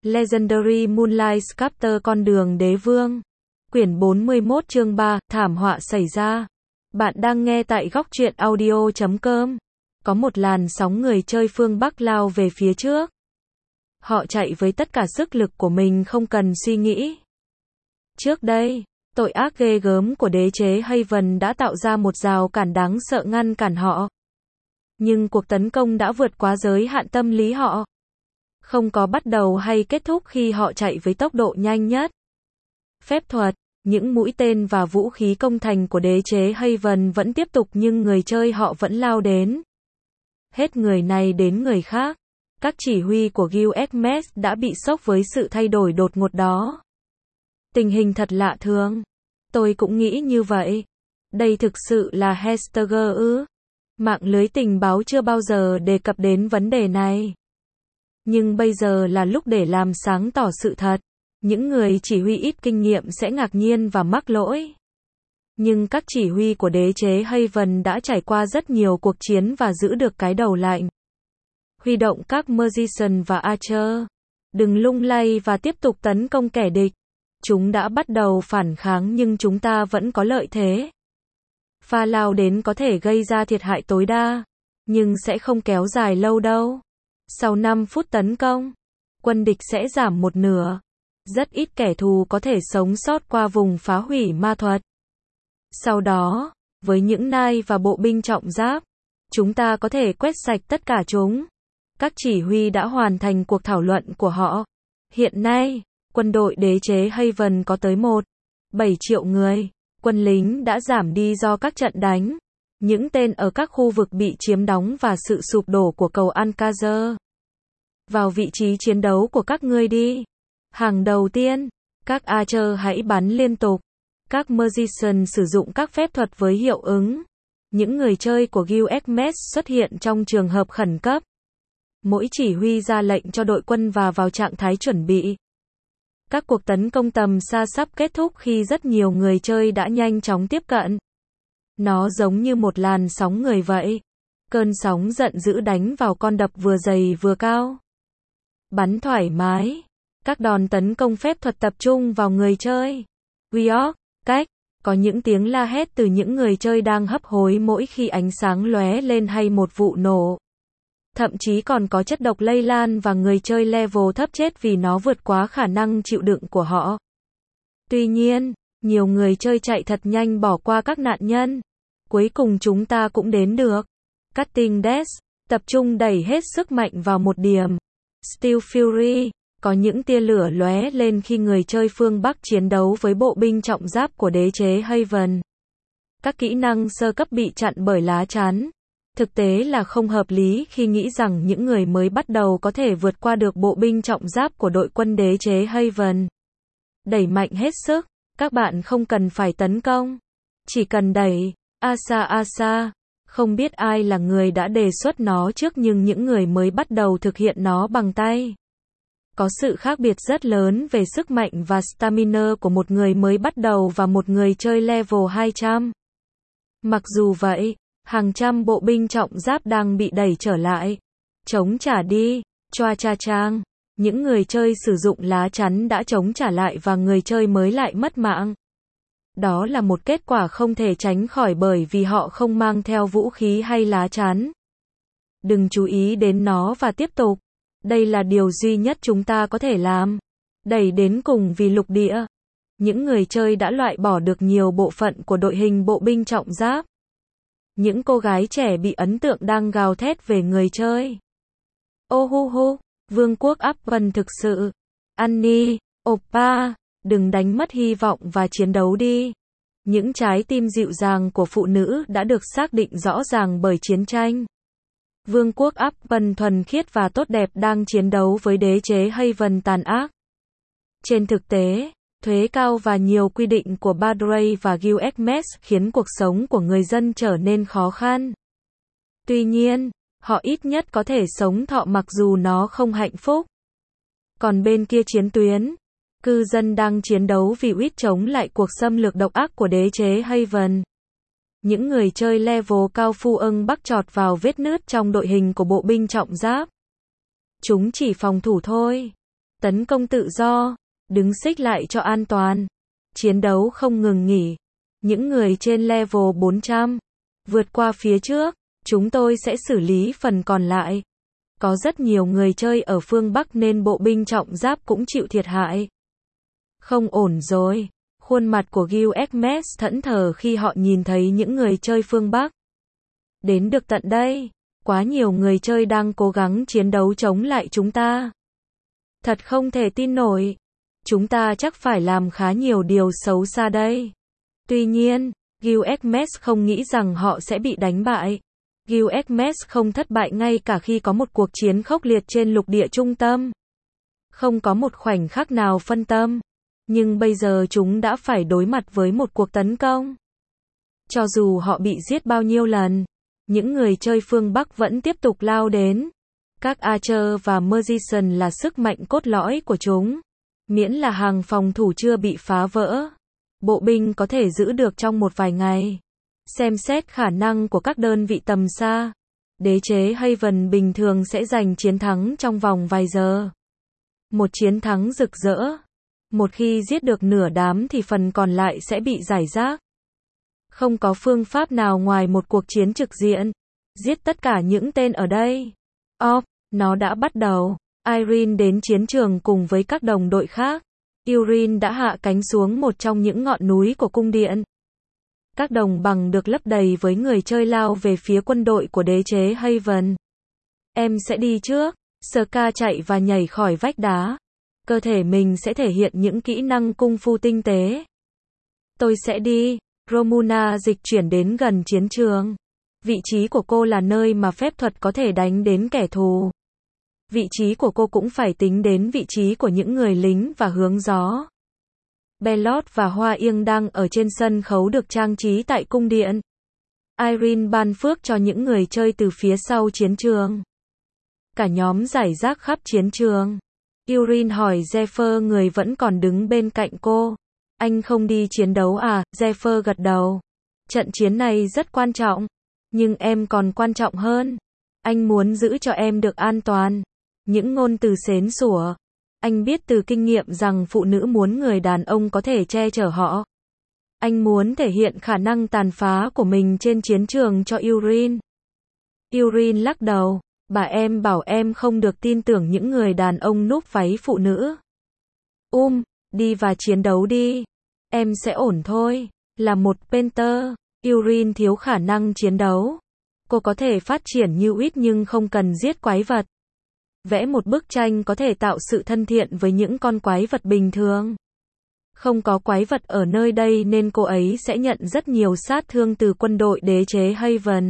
Legendary Moonlight Sculptor Con đường đế vương. Quyển 41 chương 3, thảm họa xảy ra. Bạn đang nghe tại góc truyện audio.com. Có một làn sóng người chơi phương Bắc lao về phía trước. Họ chạy với tất cả sức lực của mình không cần suy nghĩ. Trước đây, tội ác ghê gớm của đế chế Haven đã tạo ra một rào cản đáng sợ ngăn cản họ. Nhưng cuộc tấn công đã vượt quá giới hạn tâm lý họ. Không có bắt đầu hay kết thúc khi họ chạy với tốc độ nhanh nhất. Phép thuật, những mũi tên và vũ khí công thành của đế chế Haven vẫn tiếp tục nhưng người chơi họ vẫn lao đến. Hết người này đến người khác. Các chỉ huy của Guild Hermes đã bị sốc với sự thay đổi đột ngột đó. Tình hình thật lạ thường. Tôi cũng nghĩ như vậy. Đây thực sự là Hestager ư? Mạng lưới tình báo chưa bao giờ đề cập đến vấn đề này. Nhưng bây giờ là lúc để làm sáng tỏ sự thật. Những người chỉ huy ít kinh nghiệm sẽ ngạc nhiên và mắc lỗi. Nhưng các chỉ huy của đế chế Haven đã trải qua rất nhiều cuộc chiến và giữ được cái đầu lạnh. Huy động các Magician và Archer. Đừng lung lay và tiếp tục tấn công kẻ địch. Chúng đã bắt đầu phản kháng nhưng chúng ta vẫn có lợi thế. Pha lao đến có thể gây ra thiệt hại tối đa, nhưng sẽ không kéo dài lâu đâu. Sau 5 phút tấn công, quân địch sẽ giảm một nửa. Rất ít kẻ thù có thể sống sót qua vùng phá hủy ma thuật. Sau đó, với những nai và bộ binh trọng giáp, chúng ta có thể quét sạch tất cả chúng. Các chỉ huy đã hoàn thành cuộc thảo luận của họ. Hiện nay, quân đội đế chế Haven có tới 1,7 triệu người. Quân lính đã giảm đi do các trận đánh. Những tên ở các khu vực bị chiếm đóng và sự sụp đổ của cầu Alcazar. Vào vị trí chiến đấu của các ngươi đi. Hàng đầu tiên, các Archer hãy bắn liên tục. Các Magician sử dụng các phép thuật với hiệu ứng. Những người chơi của Guild Hermes xuất hiện trong trường hợp khẩn cấp. Mỗi chỉ huy ra lệnh cho đội quân và vào trạng thái chuẩn bị. Các cuộc tấn công tầm xa sắp kết thúc khi rất nhiều người chơi đã nhanh chóng tiếp cận. Nó giống như một làn sóng người vậy. Cơn sóng giận dữ đánh vào con đập vừa dày vừa cao. Bắn thoải mái. Các đòn tấn công phép thuật tập trung vào người chơi. Wiok, cách. Có những tiếng la hét từ những người chơi đang hấp hối mỗi khi ánh sáng lóe lên hay một vụ nổ. Thậm chí còn có chất độc lây lan và người chơi level thấp chết vì nó vượt quá khả năng chịu đựng của họ. Tuy nhiên, nhiều người chơi chạy thật nhanh bỏ qua các nạn nhân. Cuối cùng chúng ta cũng đến được. Cutting Death, tập trung đẩy hết sức mạnh vào một điểm. Steel Fury, có những tia lửa lóe lên khi người chơi phương Bắc chiến đấu với bộ binh trọng giáp của đế chế Haven. Các kỹ năng sơ cấp bị chặn bởi lá chắn. Thực tế là không hợp lý khi nghĩ rằng những người mới bắt đầu có thể vượt qua được bộ binh trọng giáp của đội quân đế chế Haven. Đẩy mạnh hết sức, các bạn không cần phải tấn công. Chỉ cần đẩy. Asa, không biết ai là người đã đề xuất nó trước nhưng những người mới bắt đầu thực hiện nó bằng tay. Có sự khác biệt rất lớn về sức mạnh và stamina của một người mới bắt đầu và một người chơi level 200. Mặc dù vậy, hàng trăm bộ binh trọng giáp đang bị đẩy trở lại. Chống trả đi, choa cha chang. Những người chơi sử dụng lá chắn đã chống trả lại và người chơi mới lại mất mạng. Đó là một kết quả không thể tránh khỏi bởi vì họ không mang theo vũ khí hay lá chắn. Đừng chú ý đến nó và tiếp tục. Đây là điều duy nhất chúng ta có thể làm. Đẩy đến cùng vì lục địa. Những người chơi đã loại bỏ được nhiều bộ phận của đội hình bộ binh trọng giáp. Những cô gái trẻ bị ấn tượng đang gào thét về người chơi. Ô hu hu, vương quốc Haven thực sự. Annie, Oppa, đừng đánh mất hy vọng và chiến đấu đi. Những trái tim dịu dàng của phụ nữ đã được xác định rõ ràng bởi chiến tranh. Vương quốc Haven thuần khiết và tốt đẹp đang chiến đấu với đế chế Haven tàn ác. Trên thực tế, thuế cao và nhiều quy định của Badray và Guild Hermes khiến cuộc sống của người dân trở nên khó khăn. Tuy nhiên, họ ít nhất có thể sống thọ mặc dù nó không hạnh phúc. Còn bên kia chiến tuyến, cư dân đang chiến đấu vì uýt chống lại cuộc xâm lược độc ác của đế chế Haven. Những người chơi level cao phu ưng bắc chọt vào vết nứt trong đội hình của bộ binh trọng giáp. Chúng chỉ phòng thủ thôi. Tấn công tự do, đứng xích lại cho an toàn. Chiến đấu không ngừng nghỉ. Những người trên level 400 vượt qua phía trước, chúng tôi sẽ xử lý phần còn lại. Có rất nhiều người chơi ở phương Bắc nên bộ binh trọng giáp cũng chịu thiệt hại. Không ổn rồi. Khuôn mặt của Gil Xmes thẫn thờ khi họ nhìn thấy những người chơi phương Bắc. Đến được tận đây, quá nhiều người chơi đang cố gắng chiến đấu chống lại chúng ta. Thật không thể tin nổi. Chúng ta chắc phải làm khá nhiều điều xấu xa đây. Tuy nhiên, Gil Xmes không nghĩ rằng họ sẽ bị đánh bại. Gil Xmes không thất bại ngay cả khi có một cuộc chiến khốc liệt trên lục địa trung tâm. Không có một khoảnh khắc nào phân tâm. Nhưng bây giờ chúng đã phải đối mặt với một cuộc tấn công. Cho dù họ bị giết bao nhiêu lần, những người chơi phương Bắc vẫn tiếp tục lao đến. Các Archer và Magician là sức mạnh cốt lõi của chúng. Miễn là hàng phòng thủ chưa bị phá vỡ, bộ binh có thể giữ được trong một vài ngày. Xem xét khả năng của các đơn vị tầm xa, đế chế Haven bình thường sẽ giành chiến thắng trong vòng vài giờ. Một chiến thắng rực rỡ. Một khi giết được nửa đám thì phần còn lại sẽ bị giải rác. Không có phương pháp nào ngoài một cuộc chiến trực diện. Giết tất cả những tên ở đây. Nó đã bắt đầu. Irene đến chiến trường cùng với các đồng đội khác. Irene đã hạ cánh xuống một trong những ngọn núi của cung điện. Các đồng bằng được lấp đầy với người chơi lao về phía quân đội của đế chế Haven. Em sẽ đi trước. Ska chạy và nhảy khỏi vách đá. Cơ thể mình sẽ thể hiện những kỹ năng cung phu tinh tế. Tôi sẽ đi. Romuna dịch chuyển đến gần chiến trường. Vị trí của cô là nơi mà phép thuật có thể đánh đến kẻ thù. Vị trí của cô cũng phải tính đến vị trí của những người lính và hướng gió. Bellot và Hoa Yên đang ở trên sân khấu được trang trí tại cung điện. Irene ban phước cho những người chơi từ phía sau chiến trường. Cả nhóm rải rác khắp chiến trường. Irene hỏi Zephyr, người vẫn còn đứng bên cạnh cô. Anh không đi chiến đấu à? Zephyr gật đầu. Trận chiến này rất quan trọng. Nhưng em còn quan trọng hơn. Anh muốn giữ cho em được an toàn. Những ngôn từ xến xủa. Anh biết từ kinh nghiệm rằng phụ nữ muốn người đàn ông có thể che chở họ. Anh muốn thể hiện khả năng tàn phá của mình trên chiến trường cho Irene. Irene lắc đầu. Bà em bảo em không được tin tưởng những người đàn ông núp váy phụ nữ. Đi và chiến đấu đi. Em sẽ ổn thôi. Là một painter, Irene thiếu khả năng chiến đấu. Cô có thể phát triển như Wit nhưng không cần giết quái vật. Vẽ một bức tranh có thể tạo sự thân thiện với những con quái vật bình thường. Không có quái vật ở nơi đây nên cô ấy sẽ nhận rất nhiều sát thương từ quân đội đế chế Haven.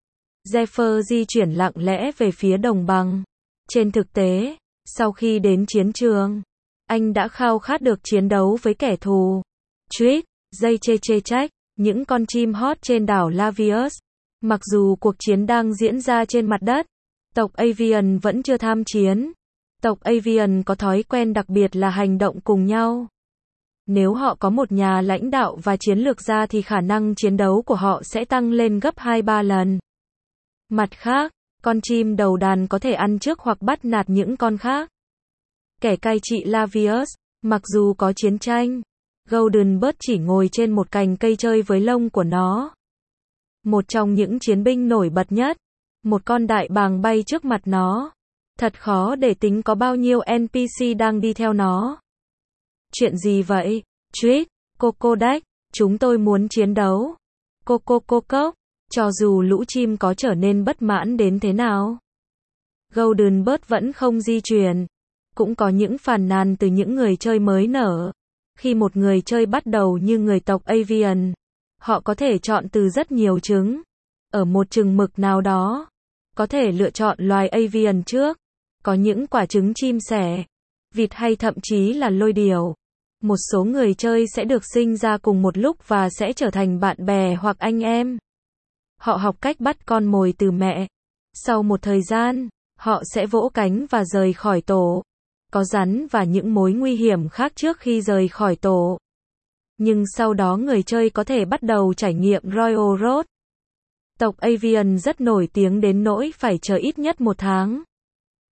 Zephyr di chuyển lặng lẽ về phía đồng bằng. Trên thực tế, sau khi đến chiến trường, anh đã khao khát được chiến đấu với kẻ thù. Tweet, dây chê trách, những con chim hót trên đảo Lavius. Mặc dù cuộc chiến đang diễn ra trên mặt đất, tộc Avian vẫn chưa tham chiến. Tộc Avian có thói quen đặc biệt là hành động cùng nhau. Nếu họ có một nhà lãnh đạo và chiến lược gia thì khả năng chiến đấu của họ sẽ tăng lên gấp 2-3 lần. Mặt khác, con chim đầu đàn có thể ăn trước hoặc bắt nạt những con khác. Kẻ cai trị Lavius, mặc dù có chiến tranh, Golden Bird chỉ ngồi trên một cành cây chơi với lông của nó. Một trong những chiến binh nổi bật nhất, một con đại bàng bay trước mặt nó. Thật khó để tính có bao nhiêu NPC đang đi theo nó. Chuyện gì vậy? Tweet, Cocodek, chúng tôi muốn chiến đấu. Cocococok, cho dù lũ chim có trở nên bất mãn đến thế nào. Golden Bird vẫn không di chuyển. Cũng có những phàn nàn từ những người chơi mới nở. Khi một người chơi bắt đầu như người tộc Avian, họ có thể chọn từ rất nhiều trứng. Ở một chừng mực nào đó, có thể lựa chọn loài Avian trước. Có những quả trứng chim sẻ, vịt hay thậm chí là lôi điểu. Một số người chơi sẽ được sinh ra cùng một lúc và sẽ trở thành bạn bè hoặc anh em. Họ học cách bắt con mồi từ mẹ. Sau một thời gian, họ sẽ vỗ cánh và rời khỏi tổ. Có rắn và những mối nguy hiểm khác trước khi rời khỏi tổ. Nhưng sau đó người chơi có thể bắt đầu trải nghiệm Royal Road. Tộc Avian rất nổi tiếng đến nỗi phải chờ ít nhất 1 tháng.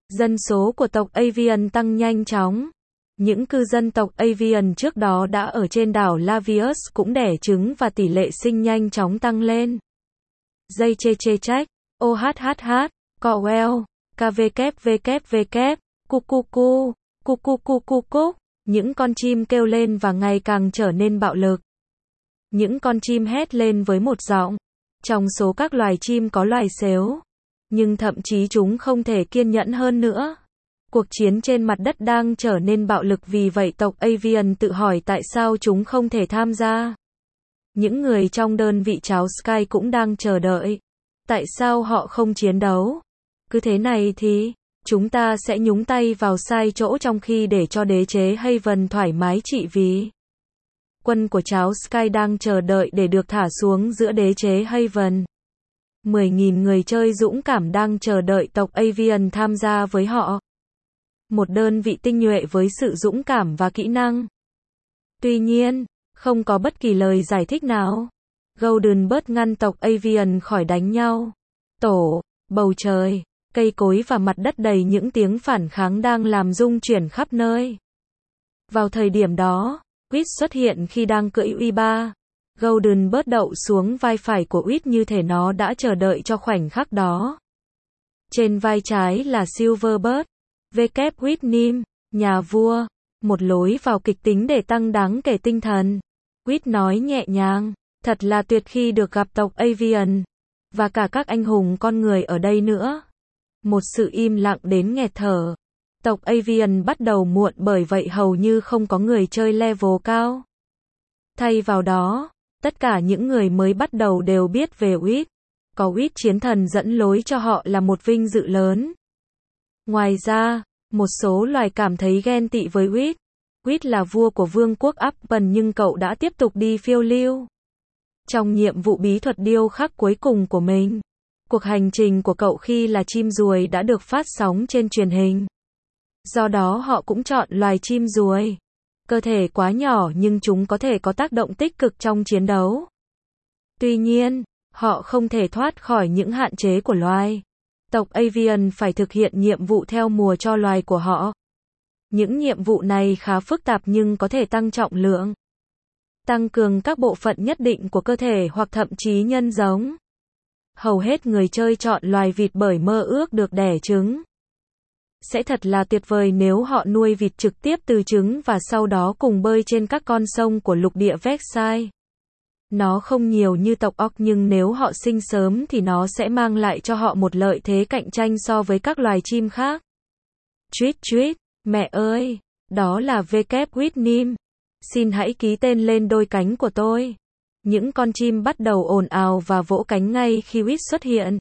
Dân số của tộc Avian tăng nhanh chóng. Những cư dân tộc Avian trước đó đã ở trên đảo Lavius cũng đẻ trứng và tỷ lệ sinh nhanh chóng tăng lên. Dây chê chê trách, OHHH, Cowell, KVKVKVK, cu cu. Những con chim kêu lên và ngày càng trở nên bạo lực. Những con chim hét lên với một giọng. Trong số các loài chim có loài sếu. Nhưng thậm chí chúng không thể kiên nhẫn hơn nữa. Cuộc chiến trên mặt đất đang trở nên bạo lực, vì vậy tộc Avian tự hỏi tại sao chúng không thể tham gia. Những người trong đơn vị cháu Sky cũng đang chờ đợi. Tại sao họ không chiến đấu? Cứ thế này thì chúng ta sẽ nhúng tay vào sai chỗ trong khi để cho đế chế Haven thoải mái trị vì. Quân của cháu Sky đang chờ đợi để được thả xuống giữa đế chế Haven. 10.000 người chơi dũng cảm đang chờ đợi tộc Avian tham gia với họ. Một đơn vị tinh nhuệ với sự dũng cảm và kỹ năng. Tuy nhiên, không có bất kỳ lời giải thích nào. Golden Bird ngăn tộc Avian khỏi đánh nhau. Bầu trời, cây cối và mặt đất đầy những tiếng phản kháng đang làm rung chuyển khắp nơi. Vào thời điểm đó, Wheat xuất hiện khi đang cưỡi Uy-3. Golden Bird đậu xuống vai phải của Wheat như thể nó đã chờ đợi cho khoảnh khắc đó. Trên vai trái là Silverbird. Wheat Nim, nhà vua. Một lối vào kịch tính để tăng đáng kể tinh thần. Wheat nói nhẹ nhàng, thật là tuyệt khi được gặp tộc Avian. Và cả các anh hùng con người ở đây nữa. Một sự im lặng đến nghẹt thở. Tộc Avian bắt đầu muộn, bởi vậy hầu như không có người chơi level cao. Thay vào đó, tất cả những người mới bắt đầu đều biết về Wheat. Có Wheat chiến thần dẫn lối cho họ là một vinh dự lớn. Ngoài ra, một số loài cảm thấy ghen tị với Wheat. Wheat là vua của vương quốc Upton nhưng cậu đã tiếp tục đi phiêu lưu. Trong nhiệm vụ bí thuật điêu khắc cuối cùng của mình, cuộc hành trình của cậu khi là chim ruồi đã được phát sóng trên truyền hình. Do đó họ cũng chọn loài chim ruồi. Cơ thể quá nhỏ nhưng chúng có thể có tác động tích cực trong chiến đấu. Tuy nhiên, họ không thể thoát khỏi những hạn chế của loài. Tộc Avian phải thực hiện nhiệm vụ theo mùa cho loài của họ. Những nhiệm vụ này khá phức tạp nhưng có thể tăng trọng lượng, tăng cường các bộ phận nhất định của cơ thể hoặc thậm chí nhân giống. Hầu hết người chơi chọn loài vịt bởi mơ ước được đẻ trứng. Sẽ thật là tuyệt vời nếu họ nuôi vịt trực tiếp từ trứng và sau đó cùng bơi trên các con sông của lục địa Versailles. Nó không nhiều như tộc óc nhưng nếu họ sinh sớm thì nó sẽ mang lại cho họ một lợi thế cạnh tranh so với các loài chim khác. Tweet, mẹ ơi, đó là Wheat Nim. Xin hãy ký tên lên đôi cánh của tôi. Những con chim bắt đầu ồn ào và vỗ cánh ngay khi Wheat xuất hiện.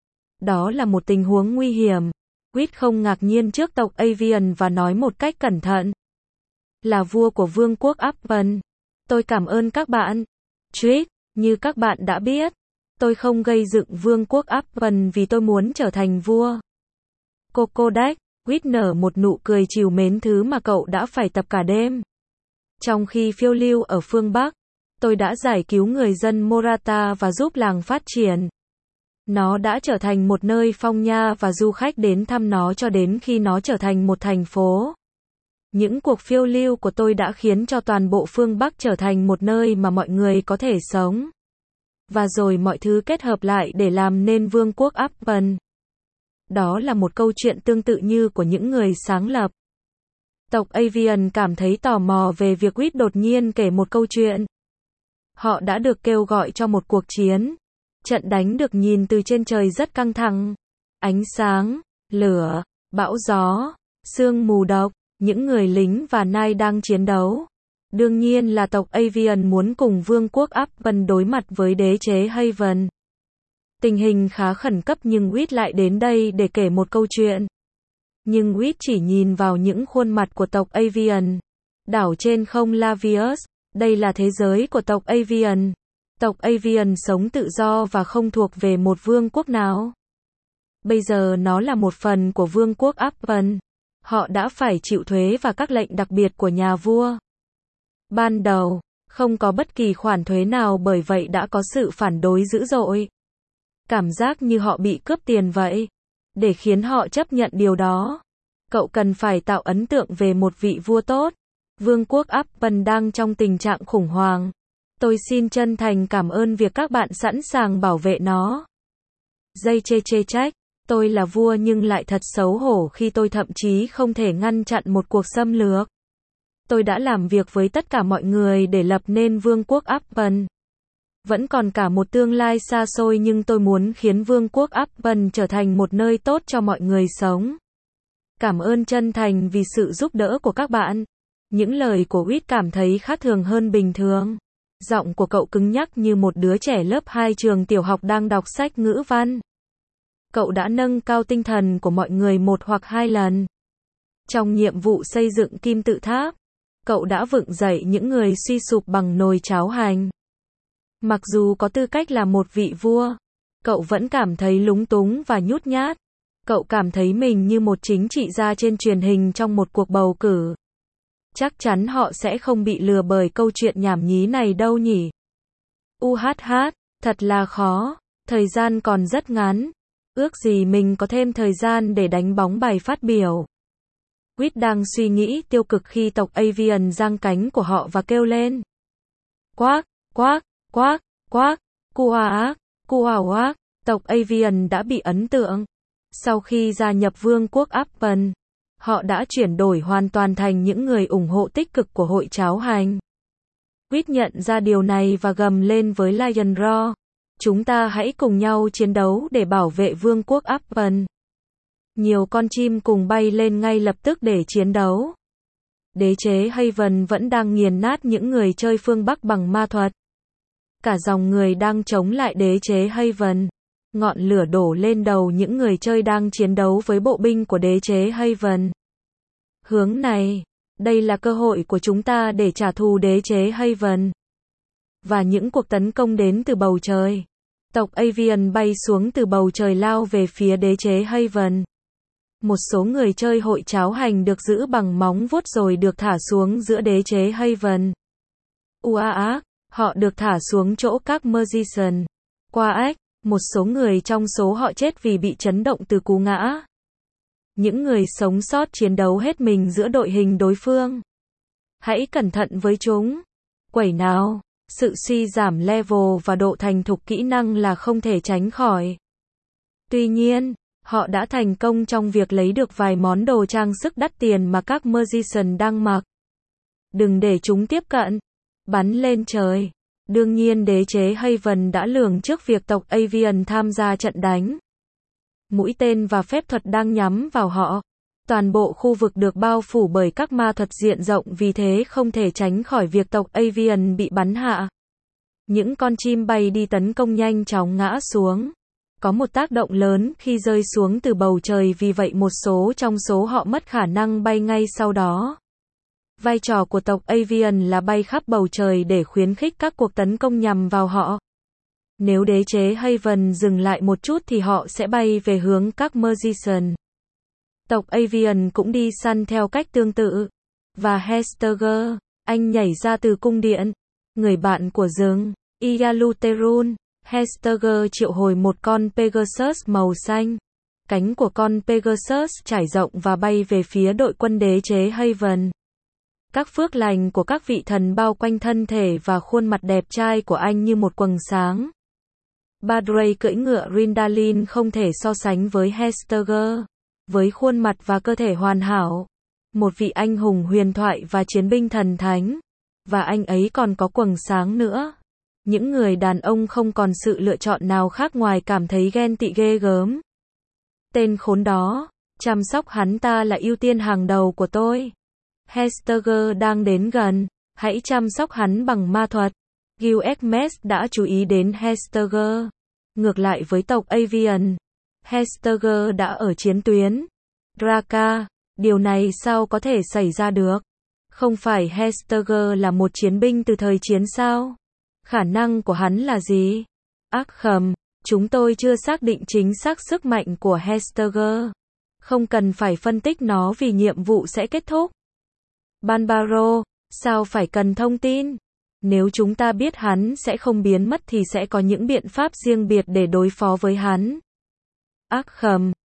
Đó là một tình huống nguy hiểm. Wheat không ngạc nhiên trước tộc Avian và nói một cách cẩn thận. Là vua của vương quốc Upton. Tôi cảm ơn các bạn. Tweet, như các bạn đã biết, tôi không gây dựng vương quốc Upton vì tôi muốn trở thành vua. Kokodak, Wheat nở một nụ cười trìu mến, thứ mà cậu đã phải tập cả đêm. Trong khi phiêu lưu ở phương Bắc, tôi đã giải cứu người dân Morata và giúp làng phát triển. Nó đã trở thành một nơi phong nha và du khách đến thăm nó cho đến khi nó trở thành một thành phố. Những cuộc phiêu lưu của tôi đã khiến cho toàn bộ phương Bắc trở thành một nơi mà mọi người có thể sống. Và rồi mọi thứ kết hợp lại để làm nên vương quốc Upton. Đó là một câu chuyện tương tự như của những người sáng lập. Tộc Avian cảm thấy tò mò về việc Wheat đột nhiên kể một câu chuyện. Họ đã được kêu gọi cho một cuộc chiến. Trận đánh được nhìn từ trên trời rất căng thẳng. Ánh sáng, lửa, bão gió, sương mù độc, những người lính và nai đang chiến đấu. Đương nhiên là tộc Avian muốn cùng vương quốc Upton đối mặt với đế chế Haven. Tình hình khá khẩn cấp nhưng Wheat lại đến đây để kể một câu chuyện. Nhưng Wheat chỉ nhìn vào những khuôn mặt của tộc Avian. Đảo trên không Lavius, đây là thế giới của tộc Avian. Tộc Avian sống tự do và không thuộc về một vương quốc nào. Bây giờ nó là một phần của vương quốc Upton. Họ đã phải chịu thuế và các lệnh đặc biệt của nhà vua. Ban đầu, không có bất kỳ khoản thuế nào, bởi vậy đã có sự phản đối dữ dội. Cảm giác như họ bị cướp tiền vậy. Để khiến họ chấp nhận điều đó, cậu cần phải tạo ấn tượng về một vị vua tốt. Vương quốc Appen đang trong tình trạng khủng hoảng. Tôi xin chân thành cảm ơn việc các bạn sẵn sàng bảo vệ nó. Dây chê trách. Tôi là vua nhưng lại thật xấu hổ khi tôi thậm chí không thể ngăn chặn một cuộc xâm lược. Tôi đã làm việc với tất cả mọi người để lập nên vương quốc Appen. Vẫn còn cả một tương lai xa xôi nhưng tôi muốn khiến vương quốc Appen trở thành một nơi tốt cho mọi người sống. Cảm ơn chân thành vì sự giúp đỡ của các bạn. Những lời của Whit cảm thấy khác thường hơn bình thường. Giọng của cậu cứng nhắc như một đứa trẻ lớp 2 trường tiểu học đang đọc sách ngữ văn. Cậu đã nâng cao tinh thần của mọi người 1 hoặc 2 lần. Trong nhiệm vụ xây dựng kim tự tháp, cậu đã vực dậy những người suy sụp bằng nồi cháo hành. Mặc dù có tư cách là một vị vua, cậu vẫn cảm thấy lúng túng và nhút nhát. Cậu cảm thấy mình như một chính trị gia trên truyền hình trong một cuộc bầu cử. Chắc chắn họ sẽ không bị lừa bởi câu chuyện nhảm nhí này đâu nhỉ. Thật là khó. Thời gian còn rất ngắn. Ước gì mình có thêm thời gian để đánh bóng bài phát biểu. Whit đang suy nghĩ tiêu cực khi tộc Avian giang cánh của họ và kêu lên. Quác, quác, quác, quác, cuaác. Tộc Avian đã bị ấn tượng. Sau khi gia nhập vương quốc Appen, họ đã chuyển đổi hoàn toàn thành những người ủng hộ tích cực của hội cháo hành. Whit nhận ra điều này và gầm lên với Lion Roar. Chúng ta hãy cùng nhau chiến đấu để bảo vệ vương quốc Appen. Nhiều con chim cùng bay lên ngay lập tức để chiến đấu. Đế chế Haven vẫn đang nghiền nát những người chơi phương Bắc bằng ma thuật. Cả dòng người đang chống lại đế chế Haven. Ngọn lửa đổ lên đầu những người chơi đang chiến đấu với bộ binh của đế chế Haven. Hướng này, đây là cơ hội của chúng ta để trả thù đế chế Haven. Và những cuộc tấn công đến từ bầu trời. Tộc Avian bay xuống từ bầu trời lao về phía đế chế Haven. Một số người chơi hội cháo hành được giữ bằng móng vuốt rồi được thả xuống giữa đế chế Haven. Họ được thả xuống chỗ các Magician. Một số người trong số họ chết vì bị chấn động từ cú ngã. Những người sống sót chiến đấu hết mình giữa đội hình đối phương. Hãy cẩn thận với chúng. Quẩy nào. Sự suy giảm level và độ thành thục kỹ năng là không thể tránh khỏi. Tuy nhiên, họ đã thành công trong việc lấy được vài món đồ trang sức đắt tiền mà các Magician đang mặc. Đừng để chúng tiếp cận. Bắn lên trời. Đương nhiên đế chế Haven đã lường trước việc tộc Avian tham gia trận đánh. Mũi tên và phép thuật đang nhắm vào họ. Toàn bộ khu vực được bao phủ bởi các ma thuật diện rộng vì thế không thể tránh khỏi việc tộc Avian bị bắn hạ. Những con chim bay đi tấn công nhanh chóng ngã xuống. Có một tác động lớn khi rơi xuống từ bầu trời vì vậy một số trong số họ mất khả năng bay ngay sau đó. Vai trò của tộc Avian là bay khắp bầu trời để khuyến khích các cuộc tấn công nhằm vào họ. Nếu đế chế Haven dừng lại một chút thì họ sẽ bay về hướng các Magician. Tộc Avian cũng đi săn theo cách tương tự. Và Hesteger, anh nhảy ra từ cung điện. Người bạn của rừng, Ialuterun. Hesteger triệu hồi một con Pegasus màu xanh. Cánh của con Pegasus trải rộng và bay về phía đội quân đế chế Haven. Các phước lành của các vị thần bao quanh thân thể và khuôn mặt đẹp trai của anh như một quầng sáng. Badrey cưỡi ngựa Rindalin không thể so sánh với Hesteger. Với khuôn mặt và cơ thể hoàn hảo. Một vị anh hùng huyền thoại và chiến binh thần thánh. Và anh ấy còn có quầng sáng nữa. Những người đàn ông không còn sự lựa chọn nào khác ngoài cảm thấy ghen tị ghê gớm. Tên khốn đó, chăm sóc hắn ta là ưu tiên hàng đầu của tôi. Hesteger đang đến gần, hãy chăm sóc hắn bằng ma thuật. Gilgamesh đã chú ý đến Hesteger. Ngược lại với tộc Avian, Hesteger đã ở chiến tuyến. Draka, điều này sao có thể xảy ra được? Không phải Hesteger là một chiến binh từ thời chiến sao? Khả năng của hắn là gì? Arkham, chúng tôi chưa xác định chính xác sức mạnh của Hesteger. Không cần phải phân tích nó vì nhiệm vụ sẽ kết thúc. Banbaro, sao phải cần thông tin? Nếu chúng ta biết hắn sẽ không biến mất thì sẽ có những biện pháp riêng biệt để đối phó với hắn. Arkham,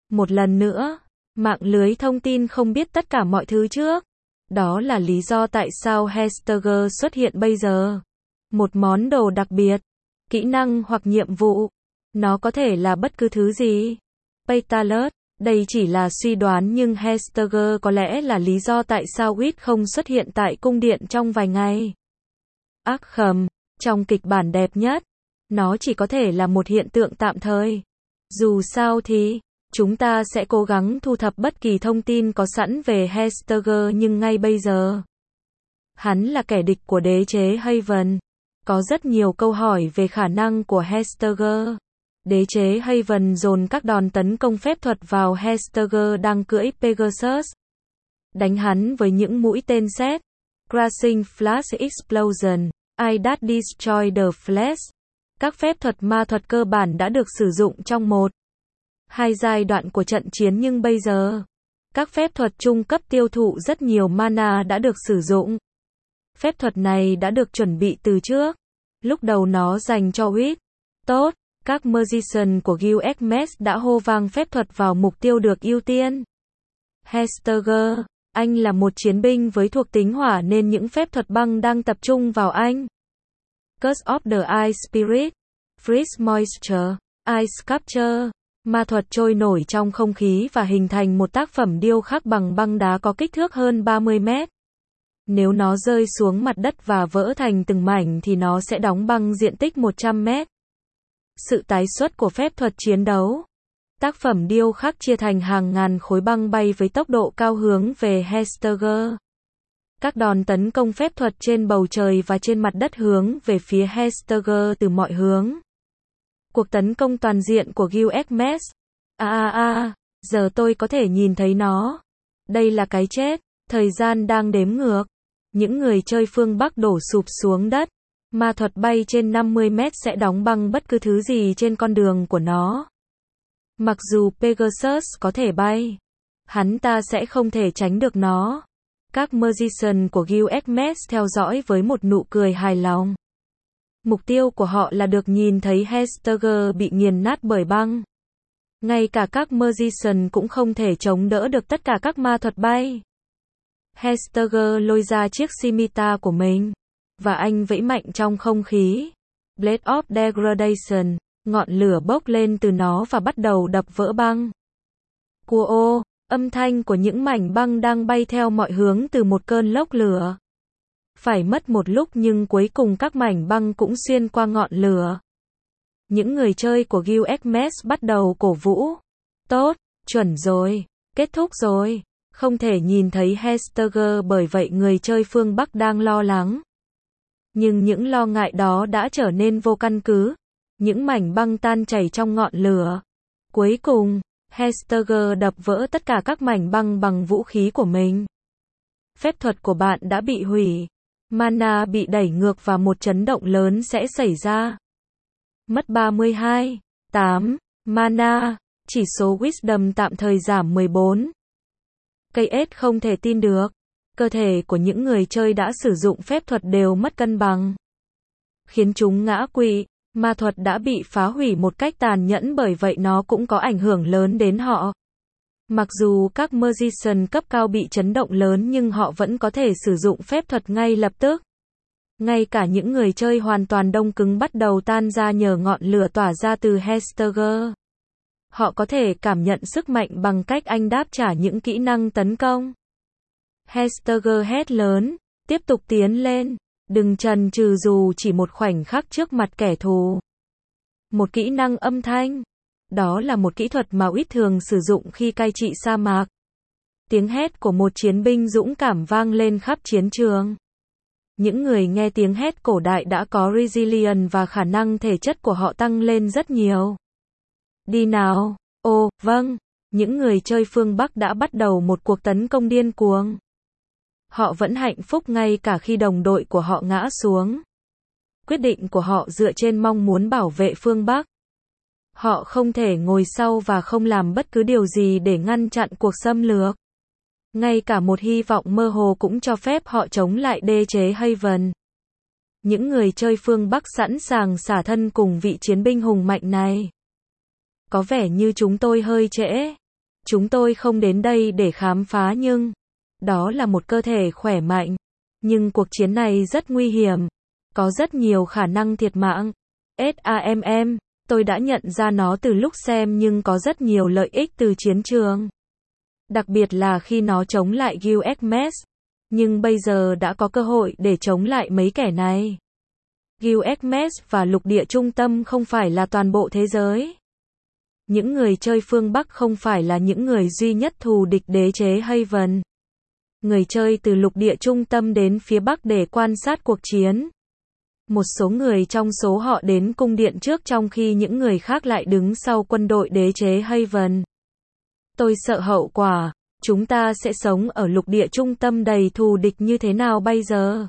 Một lần nữa, mạng lưới thông tin không biết tất cả mọi thứ trước. Đó là lý do tại sao Hestager xuất hiện bây giờ. Một món đồ đặc biệt, kỹ năng hoặc nhiệm vụ. Nó có thể là bất cứ thứ gì. Paytalus, đây chỉ là suy đoán nhưng Hestager có lẽ là lý do tại sao Wit không xuất hiện tại cung điện trong vài ngày. Arkham, trong kịch bản đẹp nhất, nó chỉ có thể là một hiện tượng tạm thời. Dù sao thì, chúng ta sẽ cố gắng thu thập bất kỳ thông tin có sẵn về Hestager nhưng ngay bây giờ, hắn là kẻ địch của đế chế Haven. Có rất nhiều câu hỏi về khả năng của Hestager. Đế chế Haven dồn các đòn tấn công phép thuật vào Hestager đang cưỡi Pegasus. Đánh hắn với những mũi tên sét. Crashing Flash Explosion. I that destroy the flash. Các phép thuật ma thuật cơ bản đã được sử dụng trong hai giai đoạn của trận chiến nhưng bây giờ, các phép thuật trung cấp tiêu thụ rất nhiều mana đã được sử dụng. Phép thuật này đã được chuẩn bị từ trước. Lúc đầu nó dành cho Wit. Tốt, các Magician của Guild Hermes đã hô vang phép thuật vào mục tiêu được ưu tiên. Hestager, anh là một chiến binh với thuộc tính hỏa nên những phép thuật băng đang tập trung vào anh. Curse of the Ice Spirit. Freeze Moisture. Ice Sculpture. Ma thuật trôi nổi trong không khí và hình thành một tác phẩm điêu khắc bằng băng đá có kích thước hơn 30 mét. Nếu nó rơi xuống mặt đất và vỡ thành từng mảnh thì nó sẽ đóng băng diện tích 100 mét. Sự tái xuất của phép thuật chiến đấu. Tác phẩm điêu khắc chia thành hàng ngàn khối băng bay với tốc độ cao hướng về Hestager. Các đòn tấn công phép thuật trên bầu trời và trên mặt đất hướng về phía Hestager từ mọi hướng. Cuộc tấn công toàn diện của Guild Hermes. Giờ tôi có thể nhìn thấy nó. Đây là cái chết. Thời gian đang đếm ngược. Những người chơi phương Bắc đổ sụp xuống đất. Ma thuật bay trên 50 mét sẽ đóng băng bất cứ thứ gì trên con đường của nó. Mặc dù Pegasus có thể bay, hắn ta sẽ không thể tránh được nó. Các Magician của Guild Hermes theo dõi với một nụ cười hài lòng. Mục tiêu của họ là được nhìn thấy Hestager bị nghiền nát bởi băng. Ngay cả các Magician cũng không thể chống đỡ được tất cả các ma thuật bay. Hestager lôi ra chiếc scimitar của mình, và anh vẫy mạnh trong không khí. Blade of Degradation, ngọn lửa bốc lên từ nó và bắt đầu đập vỡ băng. Cua, âm thanh của những mảnh băng đang bay theo mọi hướng từ một cơn lốc lửa. Phải mất một lúc nhưng cuối cùng các mảnh băng cũng xuyên qua ngọn lửa. Những người chơi của Guild Hermes bắt đầu cổ vũ. Tốt, chuẩn rồi, kết thúc rồi. Không thể nhìn thấy Hestager bởi vậy người chơi phương Bắc đang lo lắng. Nhưng những lo ngại đó đã trở nên vô căn cứ. Những mảnh băng tan chảy trong ngọn lửa. Cuối cùng, Hestager đập vỡ tất cả các mảnh băng bằng vũ khí của mình. Phép thuật của bạn đã bị hủy. Mana bị đẩy ngược và một chấn động lớn sẽ xảy ra. Mất 32,8 mana, chỉ số Wisdom tạm thời giảm 14. Cây ếch không thể tin được. Cơ thể của những người chơi đã sử dụng phép thuật đều mất cân bằng, khiến chúng ngã quỵ. Ma thuật đã bị phá hủy một cách tàn nhẫn bởi vậy nó cũng có ảnh hưởng lớn đến họ. Mặc dù các Magician cấp cao bị chấn động lớn nhưng họ vẫn có thể sử dụng phép thuật ngay lập tức. Ngay cả những người chơi hoàn toàn đông cứng bắt đầu tan ra nhờ ngọn lửa tỏa ra từ Hestager. Họ có thể cảm nhận sức mạnh bằng cách anh đáp trả những kỹ năng tấn công. Hestager hét lớn, tiếp tục tiến lên, đừng chần chừ dù chỉ một khoảnh khắc trước mặt kẻ thù. Một kỹ năng âm thanh. Đó là một kỹ thuật mà Wit thường sử dụng khi cai trị sa mạc. Tiếng hét của một chiến binh dũng cảm vang lên khắp chiến trường. Những người nghe tiếng hét cổ đại đã có resilience và khả năng thể chất của họ tăng lên rất nhiều. Đi nào. Ồ, vâng. Những người chơi phương Bắc đã bắt đầu một cuộc tấn công điên cuồng. Họ vẫn hạnh phúc ngay cả khi đồng đội của họ ngã xuống. Quyết định của họ dựa trên mong muốn bảo vệ phương Bắc. Họ không thể ngồi sau và không làm bất cứ điều gì để ngăn chặn cuộc xâm lược. Ngay cả một hy vọng mơ hồ cũng cho phép họ chống lại đế chế Haven. Những người chơi phương Bắc sẵn sàng xả thân cùng vị chiến binh hùng mạnh này. Có vẻ như chúng tôi hơi trễ. Chúng tôi không đến đây để khám phá nhưng đó là một cơ thể khỏe mạnh. Nhưng cuộc chiến này rất nguy hiểm. Có rất nhiều khả năng thiệt mạng. SAMM, tôi đã nhận ra nó từ lúc xem nhưng có rất nhiều lợi ích từ chiến trường. Đặc biệt là khi nó chống lại USMS. Nhưng bây giờ đã có cơ hội để chống lại mấy kẻ này. USMS và lục địa trung tâm không phải là toàn bộ thế giới. Những người chơi phương Bắc không phải là những người duy nhất thù địch đế chế Haven. Người chơi từ lục địa trung tâm đến phía Bắc để quan sát cuộc chiến. Một số người trong số họ đến cung điện trước trong khi những người khác lại đứng sau quân đội đế chế Haven. Tôi sợ hậu quả. Chúng ta sẽ sống ở lục địa trung tâm đầy thù địch như thế nào bây giờ?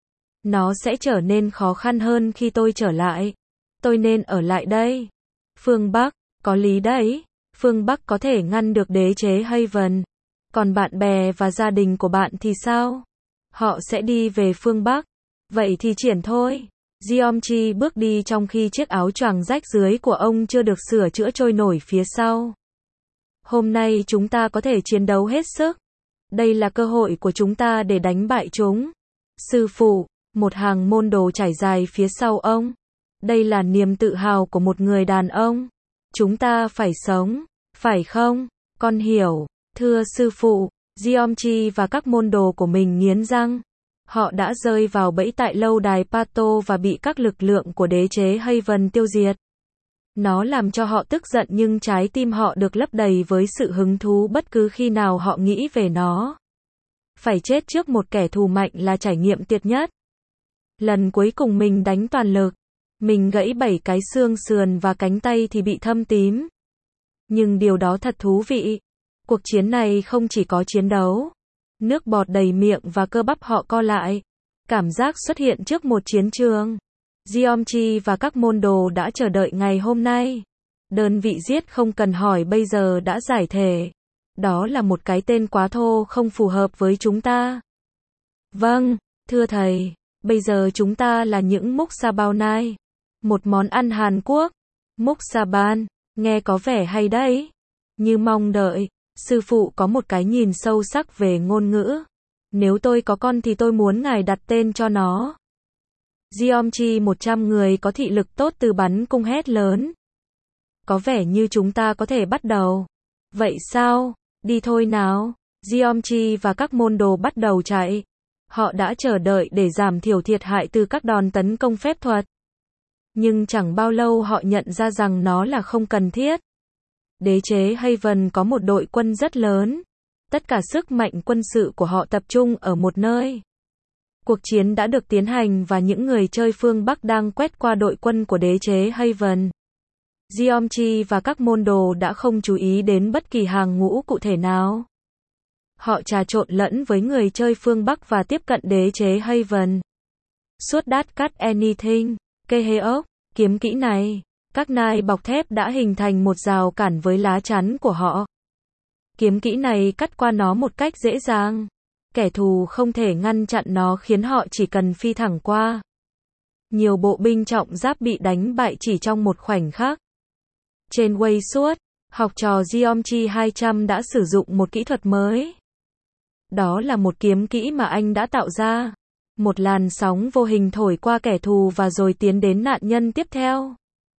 Nó sẽ trở nên khó khăn hơn khi tôi trở lại. Tôi nên ở lại đây. Phương Bắc, có lý đấy. Phương Bắc có thể ngăn được đế chế Haven. Còn bạn bè và gia đình của bạn thì sao? Họ sẽ đi về phương Bắc. Vậy thì triển thôi. Geomchi bước đi trong khi chiếc áo choàng rách dưới của ông chưa được sửa chữa trôi nổi phía sau. Hôm nay chúng ta có thể chiến đấu hết sức. Đây là cơ hội của chúng ta để đánh bại chúng. Sư phụ, một hàng môn đồ trải dài phía sau ông. Đây là niềm tự hào của một người đàn ông. Chúng ta phải sống, phải không? Con hiểu. Thưa sư phụ, Geomchi và các môn đồ của mình nghiến răng. Họ đã rơi vào bẫy tại lâu đài Pato và bị các lực lượng của đế chế Haven tiêu diệt. Nó làm cho họ tức giận nhưng trái tim họ được lấp đầy với sự hứng thú bất cứ khi nào họ nghĩ về nó. Phải chết trước một kẻ thù mạnh là trải nghiệm tuyệt nhất. Lần cuối cùng mình đánh toàn lực. Mình gãy 7 cái xương sườn và cánh tay thì bị thâm tím. Nhưng điều đó thật thú vị. Cuộc chiến này không chỉ có chiến đấu. Nước bọt đầy miệng và cơ bắp họ co lại. Cảm giác xuất hiện trước một chiến trường. Geomchi và các môn đồ đã chờ đợi ngày hôm nay. Đơn vị giết không cần hỏi bây giờ đã giải thể. Đó là một cái tên quá thô không phù hợp với chúng ta. Vâng, thưa thầy. Bây giờ chúng ta là những Muksabaonai. Một món ăn Hàn Quốc. Muksaban, nghe có vẻ hay đấy. Như mong đợi, sư phụ có một cái nhìn sâu sắc về ngôn ngữ. Nếu tôi có con thì tôi muốn ngài đặt tên cho nó. Geomchi 100 người có thị lực tốt từ bắn cung hét lớn. Có vẻ như chúng ta có thể bắt đầu. Vậy sao? Đi thôi nào. Geomchi và các môn đồ bắt đầu chạy. Họ đã chờ đợi để giảm thiểu thiệt hại từ các đòn tấn công phép thuật. Nhưng chẳng bao lâu họ nhận ra rằng nó là không cần thiết. Đế chế Haven có một đội quân rất lớn. Tất cả sức mạnh quân sự của họ tập trung ở một nơi. Cuộc chiến đã được tiến hành và những người chơi phương Bắc đang quét qua đội quân của đế chế Haven. Geomchi và các môn đồ đã không chú ý đến bất kỳ hàng ngũ cụ thể nào. Họ trà trộn lẫn với người chơi phương Bắc và tiếp cận đế chế Haven. Suốt đát cắt anything, Keheok, kiếm kỹ này. Các nai bọc thép đã hình thành một rào cản với lá chắn của họ. Kiếm kỹ này cắt qua nó một cách dễ dàng. Kẻ thù không thể ngăn chặn nó khiến họ chỉ cần phi thẳng qua. Nhiều bộ binh trọng giáp bị đánh bại chỉ trong một khoảnh khắc. Trên Way suốt, học trò Geomchi 200 đã sử dụng một kỹ thuật mới. Đó là một kiếm kỹ mà anh đã tạo ra. Một làn sóng vô hình thổi qua kẻ thù và rồi tiến đến nạn nhân tiếp theo.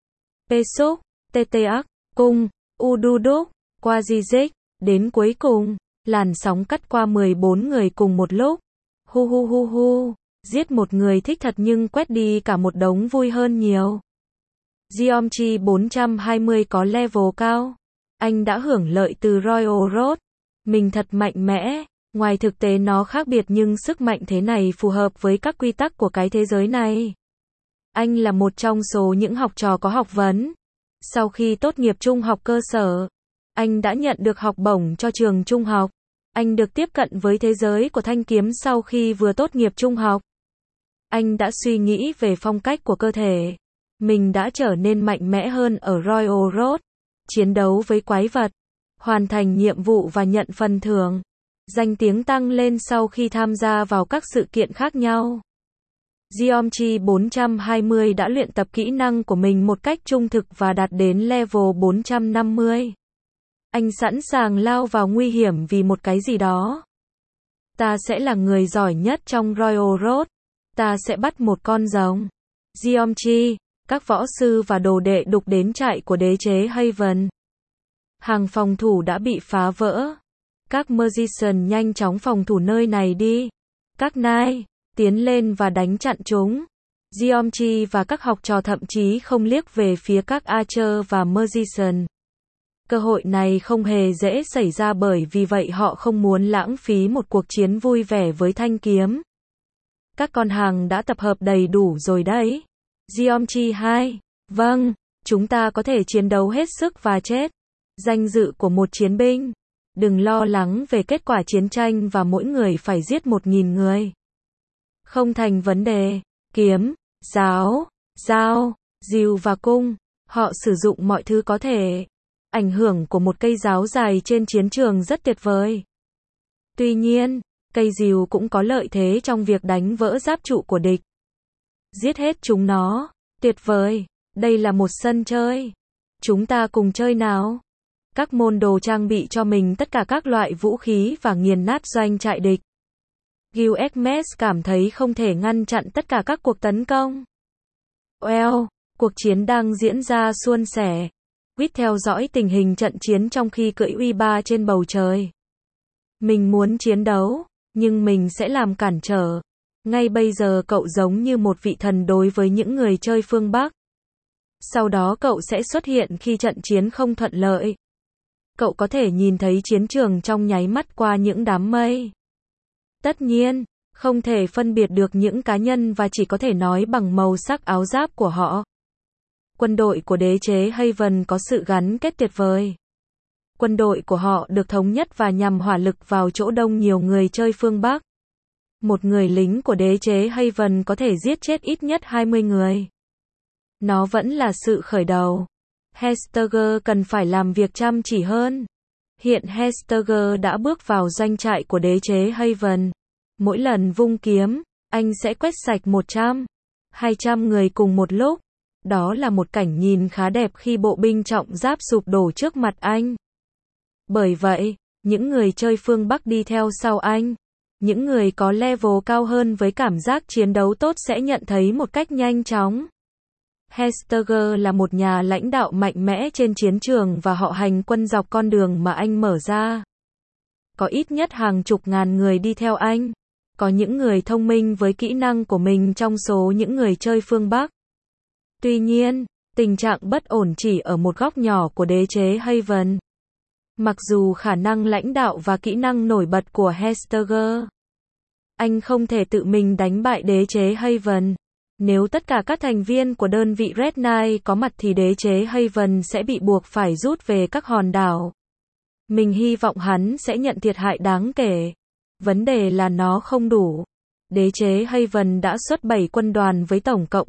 Pesuk, Teteak, Cung, Ududuk, Quajizik, đến cuối cùng, làn sóng cắt qua 14 người cùng một lúc. Hu hu hu hu, giết một người thích thật nhưng quét đi cả một đống vui hơn nhiều. Geomchi 420 có level cao. Anh đã hưởng lợi từ Royal Road. Mình thật mạnh mẽ. Ngoài thực tế nó khác biệt nhưng sức mạnh thế này phù hợp với các quy tắc của cái thế giới này. Anh là một trong số những học trò có học vấn. Sau khi tốt nghiệp trung học cơ sở, anh đã nhận được học bổng cho trường trung học. Anh được tiếp cận với thế giới của thanh kiếm sau khi vừa tốt nghiệp trung học. Anh đã suy nghĩ về phong cách của cơ thể. Mình đã trở nên mạnh mẽ hơn ở Royal Road. Chiến đấu với quái vật. Hoàn thành nhiệm vụ và nhận phần thưởng. Danh tiếng tăng lên sau khi tham gia vào các sự kiện khác nhau. Geomchi 420 đã luyện tập kỹ năng của mình một cách trung thực và đạt đến level 450. Anh sẵn sàng lao vào nguy hiểm vì một cái gì đó. Ta sẽ là người giỏi nhất trong Royal Road. Ta sẽ bắt một con rồng. Geomchi, các võ sư và đồ đệ đục đến trại của đế chế Haven. Hàng phòng thủ đã bị phá vỡ. Các Magician nhanh chóng phòng thủ nơi này đi. Các Knight, tiến lên và đánh chặn chúng. Geomchi và các học trò thậm chí không liếc về phía các Archer và Magician. Cơ hội này không hề dễ xảy ra bởi vì vậy họ không muốn lãng phí một cuộc chiến vui vẻ với thanh kiếm. Các con hàng đã tập hợp đầy đủ rồi đấy. Geomchi 2. Vâng, chúng ta có thể chiến đấu hết sức và chết. Danh dự của một chiến binh. Đừng lo lắng về kết quả chiến tranh và mỗi người phải giết 1.000 người. Không thành vấn đề. Kiếm, giáo, dao, dìu và cung. Họ sử dụng mọi thứ có thể. Ảnh hưởng của một cây giáo dài trên chiến trường rất tuyệt vời. Tuy nhiên, cây dìu cũng có lợi thế trong việc đánh vỡ giáp trụ của địch. Giết hết chúng nó. Tuyệt vời. Đây là một sân chơi. Chúng ta cùng chơi nào. Các môn đồ trang bị cho mình tất cả các loại vũ khí và nghiền nát doanh trại địch. Gilgamesh cảm thấy không thể ngăn chặn tất cả các cuộc tấn công. Well, cuộc chiến đang diễn ra suôn sẻ. Quýt theo dõi tình hình trận chiến trong khi cưỡi uy ba trên bầu trời. Mình muốn chiến đấu, nhưng mình sẽ làm cản trở. Ngay bây giờ cậu giống như một vị thần đối với những người chơi phương Bắc. Sau đó cậu sẽ xuất hiện khi trận chiến không thuận lợi. Cậu có thể nhìn thấy chiến trường trong nháy mắt qua những đám mây. Tất nhiên, không thể phân biệt được những cá nhân và chỉ có thể nói bằng màu sắc áo giáp của họ. Quân đội của đế chế Haven có sự gắn kết tuyệt vời. Quân đội của họ được thống nhất và nhằm hỏa lực vào chỗ đông nhiều người chơi phương Bắc. Một người lính của đế chế Haven có thể giết chết ít nhất 20 người. Nó vẫn là sự khởi đầu. Hesteger cần phải làm việc chăm chỉ hơn. Hiện Hesteger đã bước vào doanh trại của đế chế Haven. Mỗi lần vung kiếm, anh sẽ quét sạch 100, 200 người cùng một lúc. Đó là một cảnh nhìn khá đẹp khi bộ binh trọng giáp sụp đổ trước mặt anh. Bởi vậy, những người chơi phương Bắc đi theo sau anh. Những người có level cao hơn với cảm giác chiến đấu tốt sẽ nhận thấy một cách nhanh chóng. Hesteger là một nhà lãnh đạo mạnh mẽ trên chiến trường và họ hành quân dọc con đường mà anh mở ra. Có ít nhất hàng chục ngàn người đi theo anh. Có những người thông minh với kỹ năng của mình trong số những người chơi phương Bắc. Tuy nhiên, tình trạng bất ổn chỉ ở một góc nhỏ của đế chế Haven. Mặc dù khả năng lãnh đạo và kỹ năng nổi bật của Hesteger, anh không thể tự mình đánh bại đế chế Haven. Nếu tất cả các thành viên của đơn vị Red Knight có mặt thì đế chế Haven sẽ bị buộc phải rút về các hòn đảo. Mình hy vọng hắn sẽ nhận thiệt hại đáng kể. Vấn đề là nó không đủ. Đế chế Haven đã xuất 7 quân đoàn với tổng cộng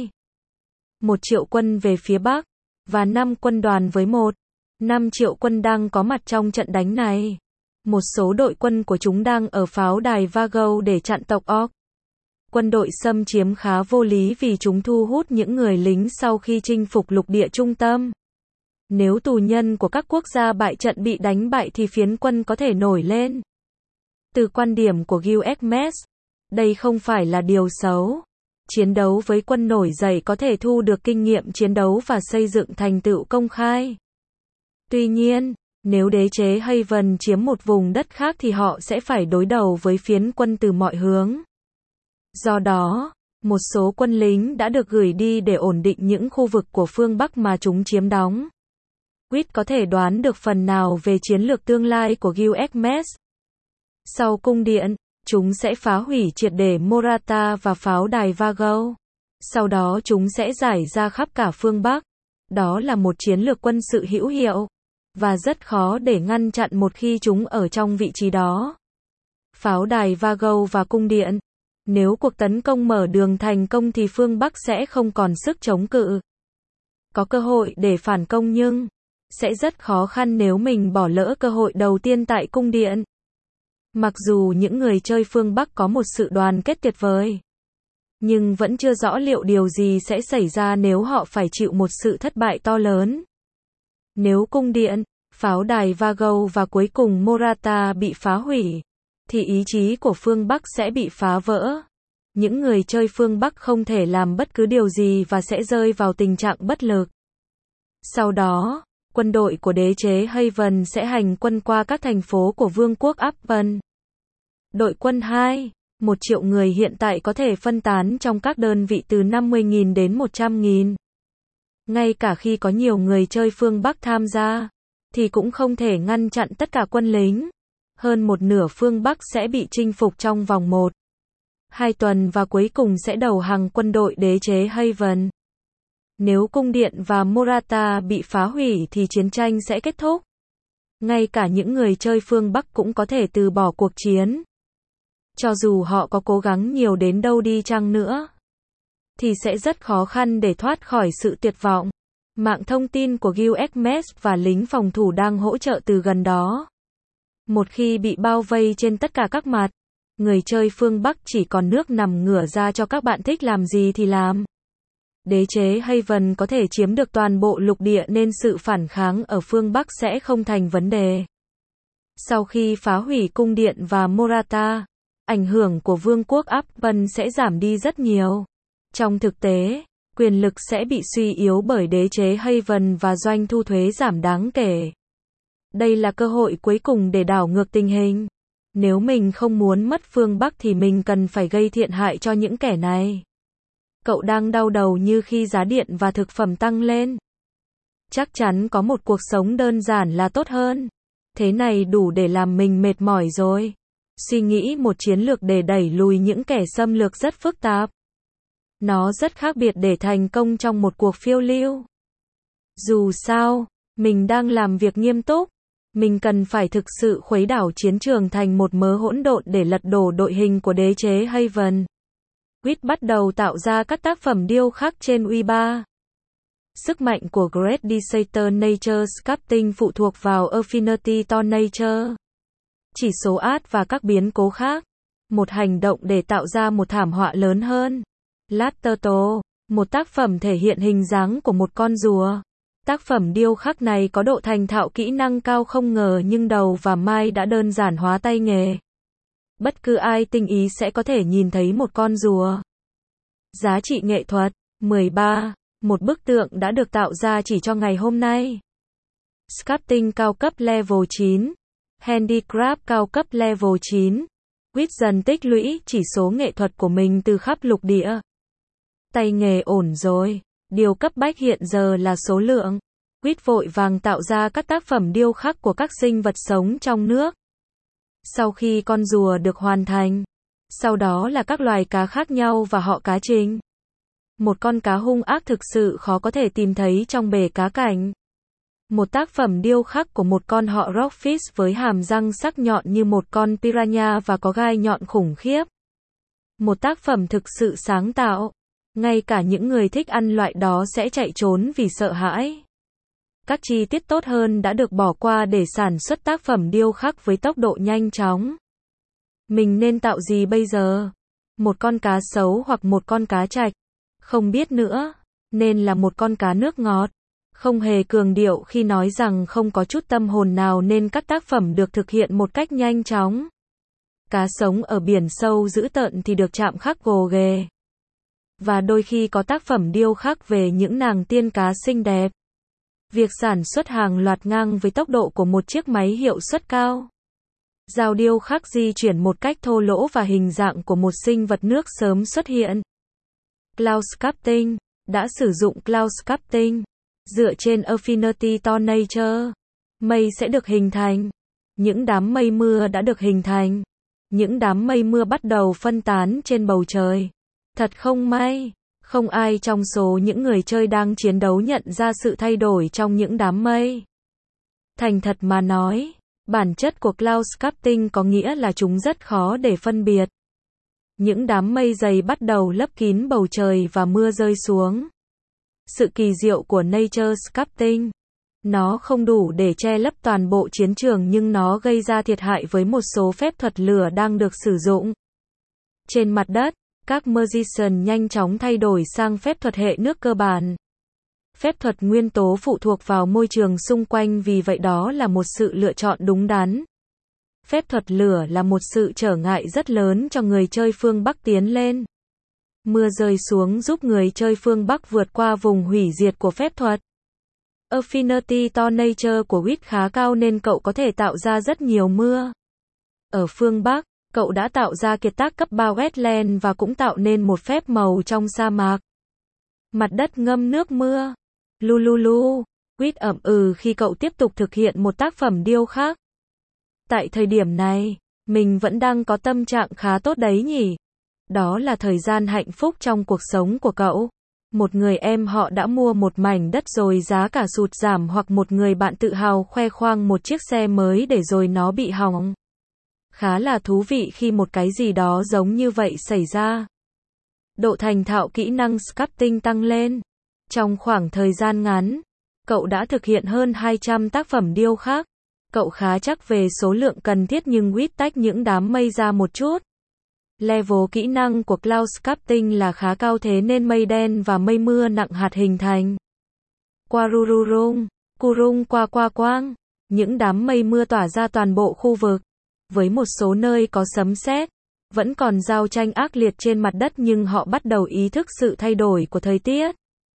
1 triệu quân về phía Bắc, và 5 quân đoàn với 5 triệu quân đang có mặt trong trận đánh này. Một số đội quân của chúng đang ở pháo đài Vago để chặn tộc Orc. Quân đội xâm chiếm khá vô lý vì chúng thu hút những người lính sau khi chinh phục lục địa trung tâm. Nếu tù nhân của các quốc gia bại trận bị đánh bại thì phiến quân có thể nổi lên. Từ quan điểm của Gilgamesh, đây không phải là điều xấu. Chiến đấu với quân nổi dậy có thể thu được kinh nghiệm chiến đấu và xây dựng thành tựu công khai. Tuy nhiên, nếu đế chế Haven chiếm một vùng đất khác thì họ sẽ phải đối đầu với phiến quân từ mọi hướng. Do đó, một số quân lính đã được gửi đi để ổn định những khu vực của phương Bắc mà chúng chiếm đóng. Quýt có thể đoán được phần nào về chiến lược tương lai của Gilgamesh. Sau cung điện, chúng sẽ phá hủy triệt để Morata và pháo đài Vago. Sau đó chúng sẽ rải ra khắp cả phương Bắc. Đó là một chiến lược quân sự hữu hiệu, và rất khó để ngăn chặn một khi chúng ở trong vị trí đó. Pháo đài Vago và cung điện. Nếu cuộc tấn công mở đường thành công thì phương Bắc sẽ không còn sức chống cự. Có cơ hội để phản công nhưng sẽ rất khó khăn nếu mình bỏ lỡ cơ hội đầu tiên tại cung điện. Mặc dù những người chơi phương Bắc có một sự đoàn kết tuyệt vời, nhưng vẫn chưa rõ liệu điều gì sẽ xảy ra nếu họ phải chịu một sự thất bại to lớn. Nếu cung điện, pháo đài Vago và cuối cùng Morata bị phá hủy, thì ý chí của phương Bắc sẽ bị phá vỡ. Những người chơi phương Bắc không thể làm bất cứ điều gì và sẽ rơi vào tình trạng bất lực. Sau đó, quân đội của đế chế Haven sẽ hành quân qua các thành phố của vương quốc Appen. Đội quân 2, 1 triệu người hiện tại có thể phân tán trong các đơn vị từ 50.000 đến 100.000. Ngay cả khi có nhiều người chơi phương Bắc tham gia, thì cũng không thể ngăn chặn tất cả quân lính. Hơn một nửa phương Bắc sẽ bị chinh phục trong vòng 1-2 tuần và cuối cùng sẽ đầu hàng quân đội đế chế Haven. Nếu cung điện và Morata bị phá hủy thì chiến tranh sẽ kết thúc. Ngay cả những người chơi phương Bắc cũng có thể từ bỏ cuộc chiến. Cho dù họ có cố gắng nhiều đến đâu đi chăng nữa, thì sẽ rất khó khăn để thoát khỏi sự tuyệt vọng. Mạng thông tin của Guilherme và lính phòng thủ đang hỗ trợ từ gần đó. Một khi bị bao vây trên tất cả các mặt, người chơi phương Bắc chỉ còn nước nằm ngửa ra cho các bạn thích làm gì thì làm. Đế chế Haven có thể chiếm được toàn bộ lục địa nên sự phản kháng ở phương Bắc sẽ không thành vấn đề. Sau khi phá hủy cung điện và Morata, ảnh hưởng của vương quốc Appen sẽ giảm đi rất nhiều. Trong thực tế, quyền lực sẽ bị suy yếu bởi đế chế Haven và doanh thu thuế giảm đáng kể. Đây là cơ hội cuối cùng để đảo ngược tình hình. Nếu mình không muốn mất phương Bắc thì mình cần phải gây thiện hại cho những kẻ này. Cậu đang đau đầu như khi giá điện và thực phẩm tăng lên. Chắc chắn có một cuộc sống đơn giản là tốt hơn. Thế này đủ để làm mình mệt mỏi rồi. Suy nghĩ một chiến lược để đẩy lùi những kẻ xâm lược rất phức tạp. Nó rất khác biệt để thành công trong một cuộc phiêu lưu. Dù sao, mình đang làm việc nghiêm túc. Mình cần phải thực sự khuấy đảo chiến trường thành một mớ hỗn độn để lật đổ đội hình của đế chế Haven. Quýt bắt đầu tạo ra các tác phẩm điêu khắc trên Uiba. Sức mạnh của Great Disaster Nature Sculpting phụ thuộc vào Affinity to Nature, chỉ số át và các biến cố khác. Một hành động để tạo ra một thảm họa lớn hơn. Latterto, một tác phẩm thể hiện hình dáng của một con rùa. Tác phẩm điêu khắc này có độ thành thạo kỹ năng cao không ngờ nhưng đầu và Mai đã đơn giản hóa tay nghề. Bất cứ ai tinh ý sẽ có thể nhìn thấy một con rùa. Giá trị nghệ thuật 13. Một bức tượng đã được tạo ra chỉ cho ngày hôm nay. Sculpting cao cấp level 9. Handicraft cao cấp level 9. Quýt dần tích lũy chỉ số nghệ thuật của mình từ khắp lục địa. Tay nghề ổn rồi. Điều cấp bách hiện giờ là số lượng. Quýt vội vàng tạo ra các tác phẩm điêu khắc của các sinh vật sống trong nước. Sau khi con rùa được hoàn thành, sau đó là các loài cá khác nhau và họ cá trình. Một con cá hung ác thực sự khó có thể tìm thấy trong bể cá cảnh. Một tác phẩm điêu khắc của một con họ rockfish với hàm răng sắc nhọn như một con piranha và có gai nhọn khủng khiếp. Một tác phẩm thực sự sáng tạo. Ngay cả những người thích ăn loại đó sẽ chạy trốn vì sợ hãi. Các chi tiết tốt hơn đã được bỏ qua để sản xuất tác phẩm điêu khắc với tốc độ nhanh chóng. Mình nên tạo gì bây giờ? Một con cá sấu hoặc một con cá trạch? Không biết nữa. Nên là một con cá nước ngọt. Không hề cường điệu khi nói rằng không có chút tâm hồn nào nên các tác phẩm được thực hiện một cách nhanh chóng. Cá sống ở biển sâu dữ tợn thì được chạm khắc gồ ghề. Và đôi khi có tác phẩm điêu khắc về những nàng tiên cá xinh đẹp. Việc sản xuất hàng loạt ngang với tốc độ của một chiếc máy hiệu suất cao. Dao điêu khắc di chuyển một cách thô lỗ và hình dạng của một sinh vật nước sớm xuất hiện. Cloud Sculpting đã sử dụng Cloud Sculpting. Dựa trên Affinity to Nature, mây sẽ được hình thành. Những đám mây mưa đã được hình thành. Những đám mây mưa bắt đầu phân tán trên bầu trời. Thật không may, không ai trong số những người chơi đang chiến đấu nhận ra sự thay đổi trong những đám mây. Thành thật mà nói, bản chất của Cloud Sculpting có nghĩa là chúng rất khó để phân biệt. Những đám mây dày bắt đầu lấp kín bầu trời và mưa rơi xuống. Sự kỳ diệu của Nature Sculpting. Nó không đủ để che lấp toàn bộ chiến trường nhưng nó gây ra thiệt hại với một số phép thuật lửa đang được sử dụng. Trên mặt đất, các magician nhanh chóng thay đổi sang phép thuật hệ nước cơ bản. Phép thuật nguyên tố phụ thuộc vào môi trường xung quanh, vì vậy đó là một sự lựa chọn đúng đắn. Phép thuật lửa là một sự trở ngại rất lớn cho người chơi phương Bắc tiến lên. Mưa rơi xuống giúp người chơi phương Bắc vượt qua vùng hủy diệt của phép thuật. Affinity to Nature của Wit khá cao nên cậu có thể tạo ra rất nhiều mưa. Ở phương Bắc, cậu đã tạo ra kiệt tác cấp 3 wetland và cũng tạo nên một phép màu trong sa mạc. Mặt đất ngâm nước mưa. Lululu. Wit ậm ừ khi cậu tiếp tục thực hiện một tác phẩm điêu khắc. Tại thời điểm này, mình vẫn đang có tâm trạng khá tốt đấy nhỉ. Đó là thời gian hạnh phúc trong cuộc sống của cậu. Một người em họ đã mua một mảnh đất rồi giá cả sụt giảm, hoặc một người bạn tự hào khoe khoang một chiếc xe mới để rồi nó bị hỏng. Khá là thú vị khi một cái gì đó giống như vậy xảy ra. Độ thành thạo kỹ năng sculpting tăng lên. Trong khoảng thời gian ngắn, cậu đã thực hiện hơn 200 tác phẩm điêu khắc. Cậu khá chắc về số lượng cần thiết nhưng Wit tách những đám mây ra một chút. Level kỹ năng của Cloud Sculpting là khá cao, thế nên mây đen và mây mưa nặng hạt hình thành. Quarururung, kurung qua qua quang. Những đám mây mưa tỏa ra toàn bộ khu vực. Với một số nơi có sấm sét, vẫn còn giao tranh ác liệt trên mặt đất, nhưng họ bắt đầu ý thức sự thay đổi của thời tiết.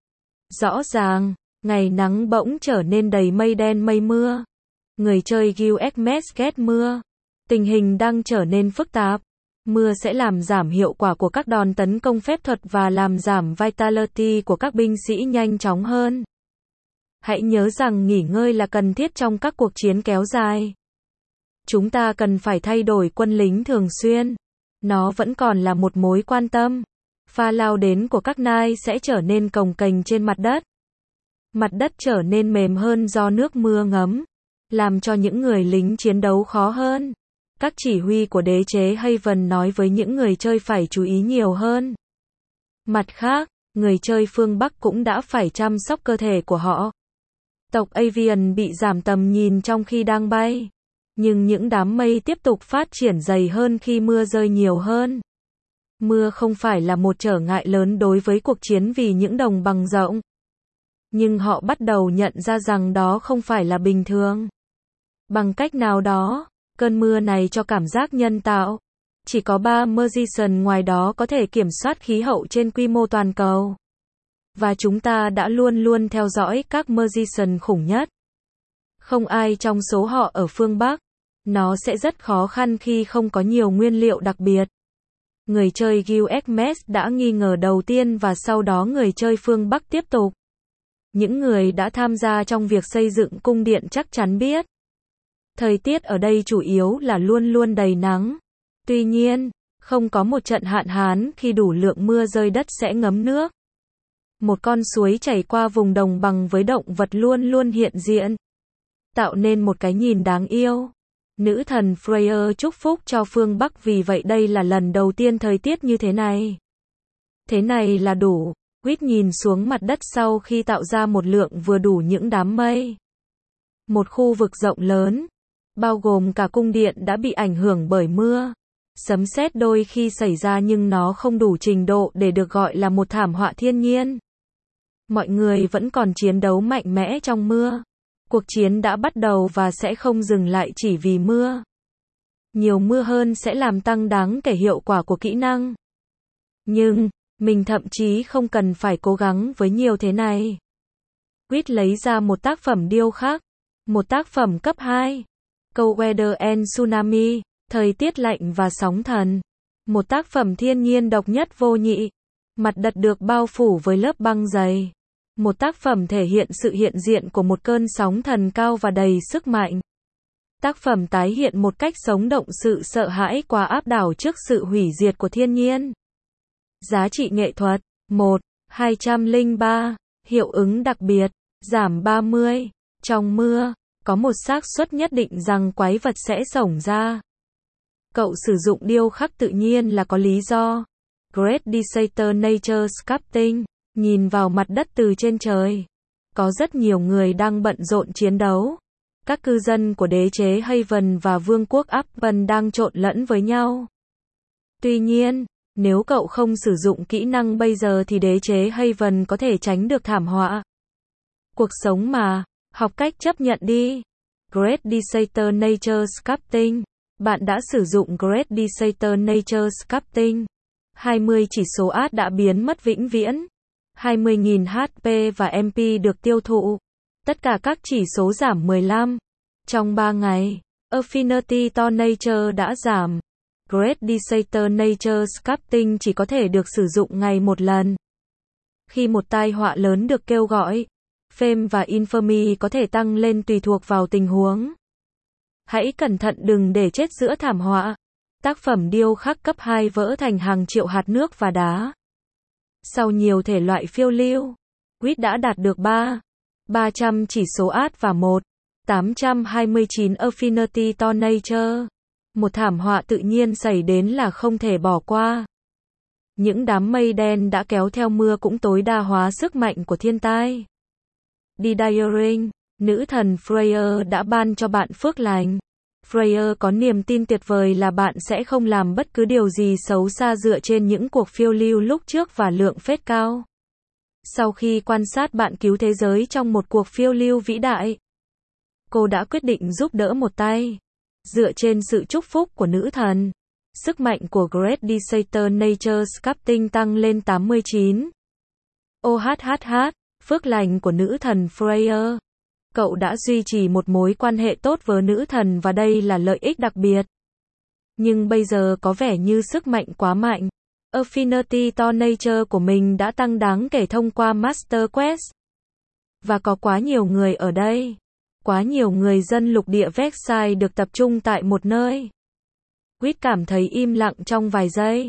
Rõ ràng, ngày nắng bỗng trở nên đầy mây đen mây mưa. Người chơi Guild ghét mưa. Tình hình đang trở nên phức tạp. Mưa sẽ làm giảm hiệu quả của các đòn tấn công phép thuật và làm giảm vitality của các binh sĩ nhanh chóng hơn. Hãy nhớ rằng nghỉ ngơi là cần thiết trong các cuộc chiến kéo dài. Chúng ta cần phải thay đổi quân lính thường xuyên. Nó vẫn còn là một mối quan tâm. Pha lao đến của các nai sẽ trở nên cồng kềnh trên mặt đất. Mặt đất trở nên mềm hơn do nước mưa ngấm, làm cho những người lính chiến đấu khó hơn. Các chỉ huy của đế chế Haven nói với những người chơi phải chú ý nhiều hơn. Mặt khác, người chơi phương Bắc cũng đã phải chăm sóc cơ thể của họ. Tộc Avian bị giảm tầm nhìn trong khi đang bay. Nhưng những đám mây tiếp tục phát triển dày hơn khi mưa rơi nhiều hơn. Mưa không phải là một trở ngại lớn đối với cuộc chiến vì những đồng bằng rộng. Nhưng họ bắt đầu nhận ra rằng đó không phải là bình thường. Bằng cách nào đó, cơn mưa này cho cảm giác nhân tạo. Chỉ có 3 magician ngoài đó có thể kiểm soát khí hậu trên quy mô toàn cầu. Và chúng ta đã luôn luôn theo dõi các magician khủng nhất. Không ai trong số họ ở phương Bắc. Nó sẽ rất khó khăn khi không có nhiều nguyên liệu đặc biệt. Người chơi Guild đã nghi ngờ đầu tiên và sau đó người chơi phương Bắc tiếp tục. Những người đã tham gia trong việc xây dựng cung điện chắc chắn biết. Thời tiết ở đây chủ yếu là luôn luôn đầy nắng. Tuy nhiên, không có một trận hạn hán khi đủ lượng mưa rơi đất sẽ ngấm nước. Một con suối chảy qua vùng đồng bằng với động vật luôn luôn hiện diện. Tạo nên một cái nhìn đáng yêu. Nữ thần Freya chúc phúc cho phương Bắc, vì vậy đây là lần đầu tiên thời tiết như thế này. Thế này là đủ. Wit nhìn xuống mặt đất sau khi tạo ra một lượng vừa đủ những đám mây. Một khu vực rộng lớn, bao gồm cả cung điện đã bị ảnh hưởng bởi mưa. Sấm sét đôi khi xảy ra nhưng nó không đủ trình độ để được gọi là một thảm họa thiên nhiên. Mọi người vẫn còn chiến đấu mạnh mẽ trong mưa. Cuộc chiến đã bắt đầu và sẽ không dừng lại chỉ vì mưa. Nhiều mưa hơn sẽ làm tăng đáng kể hiệu quả của kỹ năng. Nhưng, mình thậm chí không cần phải cố gắng với nhiều thế này. Wit lấy ra một tác phẩm điêu khắc. Một tác phẩm cấp 2. Cold Weather and Tsunami, thời tiết lạnh và sóng thần. Một tác phẩm thiên nhiên độc nhất vô nhị. Mặt đất được bao phủ với lớp băng dày. Một tác phẩm thể hiện sự hiện diện của một cơn sóng thần cao và đầy sức mạnh. Tác phẩm tái hiện một cách sống động sự sợ hãi quá áp đảo trước sự hủy diệt của thiên nhiên. Giá trị nghệ thuật 1. 203. Hiệu ứng đặc biệt giảm 30. Trong mưa, có một xác suất nhất định rằng quái vật sẽ xổng ra. Cậu sử dụng điêu khắc tự nhiên là có lý do. Great Disaster Nature Sculpting. Nhìn vào mặt đất từ trên trời. Có rất nhiều người đang bận rộn chiến đấu. Các cư dân của đế chế Haven và vương quốc Upton đang trộn lẫn với nhau. Tuy nhiên, nếu cậu không sử dụng kỹ năng bây giờ thì đế chế Haven có thể tránh được thảm họa. Cuộc sống mà, học cách chấp nhận đi. Great Disaster Nature Sculpting. Bạn đã sử dụng Great Disaster Nature Sculpting. 20 chỉ số ad đã biến mất vĩnh viễn. 20.000 HP và MP được tiêu thụ. Tất cả các chỉ số giảm 15. Trong 3 ngày, Affinity to Nature đã giảm. Great Disaster Nature Sculpting chỉ có thể được sử dụng ngày một lần. Khi một tai họa lớn được kêu gọi, Fame và Infamy có thể tăng lên tùy thuộc vào tình huống. Hãy cẩn thận đừng để chết giữa thảm họa. Tác phẩm điêu khắc cấp 2 vỡ thành hàng triệu hạt nước và đá. Sau nhiều thể loại phiêu lưu, Quýt đã đạt được 300 chỉ số ad và 829 Affinity to Nature. Một thảm họa tự nhiên xảy đến là không thể bỏ qua. Những đám mây đen đã kéo theo mưa cũng tối đa hóa sức mạnh của thiên tai. Didyring, nữ thần Freya đã ban cho bạn phước lành. Freya có niềm tin tuyệt vời là bạn sẽ không làm bất cứ điều gì xấu xa dựa trên những cuộc phiêu lưu lúc trước và lượng phết cao. Sau khi quan sát bạn cứu thế giới trong một cuộc phiêu lưu vĩ đại, cô đã quyết định giúp đỡ một tay. Dựa trên sự chúc phúc của nữ thần, sức mạnh của Great Disaster Nature Sculpting tăng lên 89. OHHH, phước lành của nữ thần Freya. Cậu đã duy trì một mối quan hệ tốt với nữ thần và đây là lợi ích đặc biệt. Nhưng bây giờ có vẻ như sức mạnh quá mạnh. Affinity to Nature của mình đã tăng đáng kể thông qua Master Quest. Và có quá nhiều người ở đây. Quá nhiều người dân lục địa Vexai được tập trung tại một nơi. Quýt cảm thấy im lặng trong vài giây.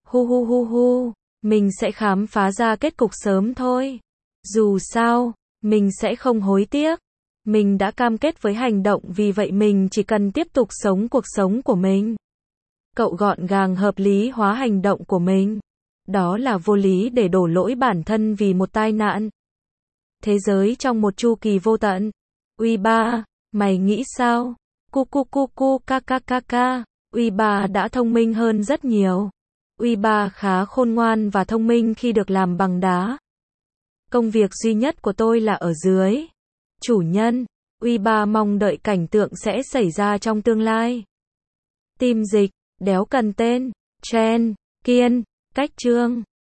Hu, mình sẽ khám phá ra kết cục sớm thôi. Dù sao, mình sẽ không hối tiếc. Mình đã cam kết với hành động vì vậy mình chỉ cần tiếp tục sống cuộc sống của mình. Cậu gọn gàng hợp lý hóa hành động của mình. Đó là vô lý để đổ lỗi bản thân vì một tai nạn. Thế giới trong một chu kỳ vô tận. Uy ba, mày nghĩ sao? Ca. Uy ba đã thông minh hơn rất nhiều. Uy ba khá khôn ngoan và thông minh khi được làm bằng đá. Công việc duy nhất của tôi là ở dưới. Chủ nhân, Uy ba mong đợi cảnh tượng sẽ xảy ra trong tương lai. Tim dịch, đéo cần tên, Chen, Kiên, cách chương.